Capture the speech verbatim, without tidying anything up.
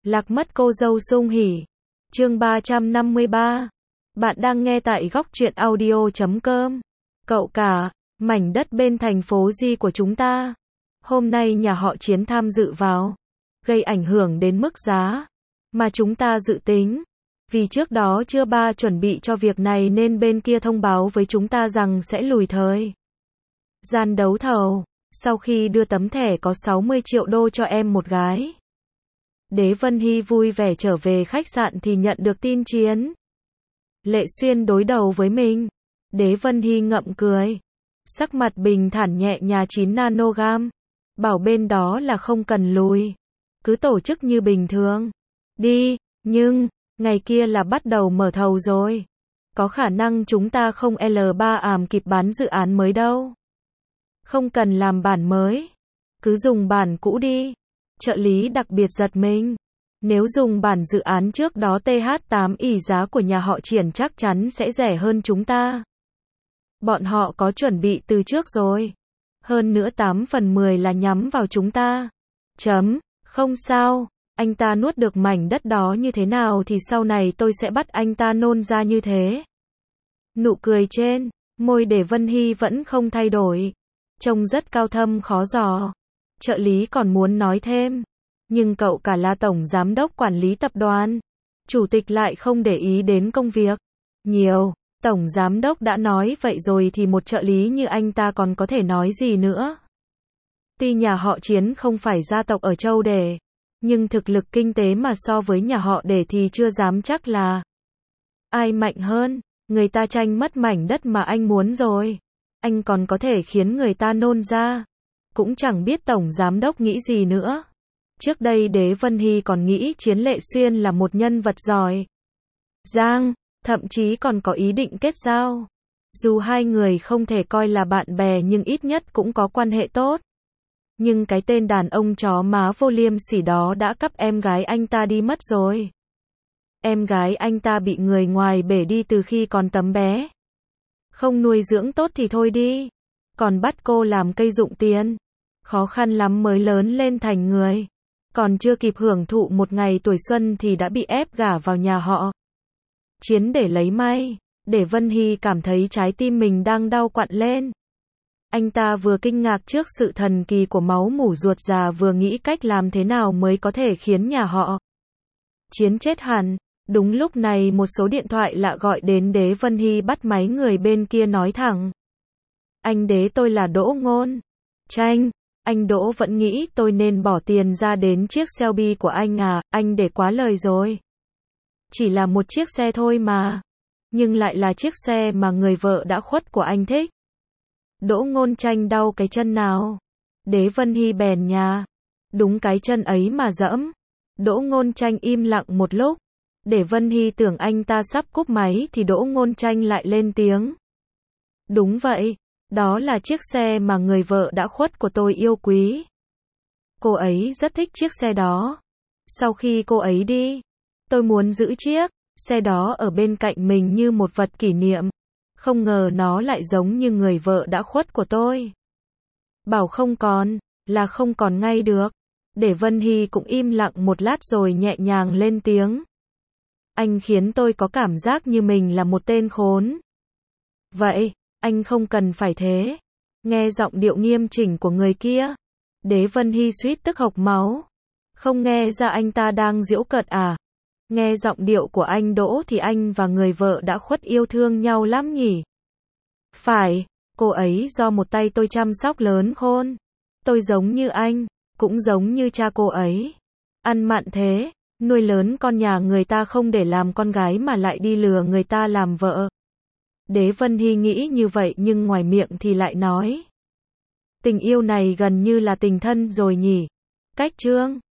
Lạc mất cô dâu sung hỉ. Chương ba trăm năm mươi ba. Bạn đang nghe tại góc truyện audio chấm com. Cậu cả, mảnh đất bên thành phố Di của chúng ta. Hôm nay nhà họ Chiến tham dự vào, gây ảnh hưởng đến mức giá mà chúng ta dự tính. Vì trước đó chưa ba chuẩn bị cho việc này nên bên kia thông báo với chúng ta rằng sẽ lùi thời gian đấu thầu. Sau khi đưa tấm thẻ có sáu mươi triệu đô cho em một gái, Đế Vân Hy vui vẻ trở về khách sạn thì nhận được tin Chiến Lệ Xuyên đối đầu với mình. Đế Vân Hy ngậm cười, sắc mặt bình thản nhẹ nhàng chín nanogam, bảo bên đó là không cần lùi, cứ tổ chức như bình thường đi, nhưng ngày kia là bắt đầu mở thầu rồi, có khả năng chúng ta không L ba àm kịp bán dự án mới đâu. Không cần làm bản mới, cứ dùng bản cũ đi. Trợ lý đặc biệt giật mình. Nếu dùng bản dự án trước đó T H tám ỷ giá của nhà họ Triển chắc chắn sẽ rẻ hơn chúng ta. Bọn họ có chuẩn bị từ trước rồi. Hơn nữa tám phần mười là nhắm vào chúng ta. Chấm, không sao, anh ta nuốt được mảnh đất đó như thế nào thì sau này tôi sẽ bắt anh ta nôn ra như thế. Nụ cười trên môi Đế Vân Hy vẫn không thay đổi, trông rất cao thâm khó dò. Trợ lý còn muốn nói thêm, nhưng cậu cả là tổng giám đốc quản lý tập đoàn, chủ tịch lại không để ý đến công việc nhiều. Tổng giám đốc đã nói vậy rồi thì một trợ lý như anh ta còn có thể nói gì nữa. Tuy nhà họ Chiến không phải gia tộc ở châu Đề, nhưng thực lực kinh tế mà so với nhà họ Đề thì chưa dám chắc là ai mạnh hơn. Người ta tranh mất mảnh đất mà anh muốn rồi, anh còn có thể khiến người ta nôn ra. Cũng chẳng biết tổng giám đốc nghĩ gì nữa. Trước đây Đế Vân Hy còn nghĩ Chiến Lệ Xuyên là một nhân vật giỏi giang, thậm chí còn có ý định kết giao. Dù hai người không thể coi là bạn bè nhưng ít nhất cũng có quan hệ tốt. Nhưng cái tên đàn ông chó má vô liêm sỉ đó đã cắp em gái anh ta đi mất rồi. Em gái anh ta bị người ngoài bể đi từ khi còn tấm bé. Không nuôi dưỡng tốt thì thôi đi, còn bắt cô làm cây dụng tiền. Khó khăn lắm mới lớn lên thành người, còn chưa kịp hưởng thụ một ngày tuổi xuân thì đã bị ép gả vào nhà họ Chiến để lấy may. Để Vân Hy cảm thấy trái tim mình đang đau quặn lên. Anh ta vừa kinh ngạc trước sự thần kỳ của máu mủ ruột già, vừa nghĩ cách làm thế nào mới có thể khiến nhà họ Chiến chết hẳn. Đúng lúc này một số điện thoại lạ gọi đến. Đế Vân Hy bắt máy, người bên kia nói thẳng: Anh Đế, tôi là Đỗ Ngôn Tranh. Anh Đỗ vẫn nghĩ tôi nên bỏ tiền ra đến chiếc Shelby của anh à? Anh Để quá lời rồi. Chỉ là một chiếc xe thôi mà, nhưng lại là chiếc xe mà người vợ đã khuất của anh thích. Đỗ Ngôn Tranh đau cái chân nào? Đế Vân Hy bèn nhà: Đúng cái chân ấy mà dẫm. Đỗ Ngôn Tranh im lặng một lúc. Để Vân Hy tưởng anh ta sắp cúp máy thì Đỗ Ngôn Tranh lại lên tiếng: Đúng vậy, đó là chiếc xe mà người vợ đã khuất của tôi yêu quý. Cô ấy rất thích chiếc xe đó. Sau khi cô ấy đi, tôi muốn giữ chiếc xe đó ở bên cạnh mình như một vật kỷ niệm. Không ngờ nó lại giống như người vợ đã khuất của tôi. Bảo không còn, là không còn ngay được. Để Vân Hy cũng im lặng một lát rồi nhẹ nhàng lên tiếng: Anh khiến tôi có cảm giác như mình là một tên khốn. Vậy, anh không cần phải thế. Nghe giọng điệu nghiêm chỉnh của người kia, Đế Vân Hy suýt tức hộc máu. Không nghe ra anh ta đang giễu cợt à? Nghe giọng điệu của anh Đỗ thì anh và người vợ đã khuất yêu thương nhau lắm nhỉ? Phải, cô ấy do một tay tôi chăm sóc lớn khôn. Tôi giống như anh, cũng giống như cha cô ấy. Ăn mặn thế, nuôi lớn con nhà người ta không để làm con gái mà lại đi lừa người ta làm vợ. Đế Vân Hy nghĩ như vậy nhưng ngoài miệng thì lại nói: Tình yêu này gần như là tình thân rồi nhỉ? Cách chương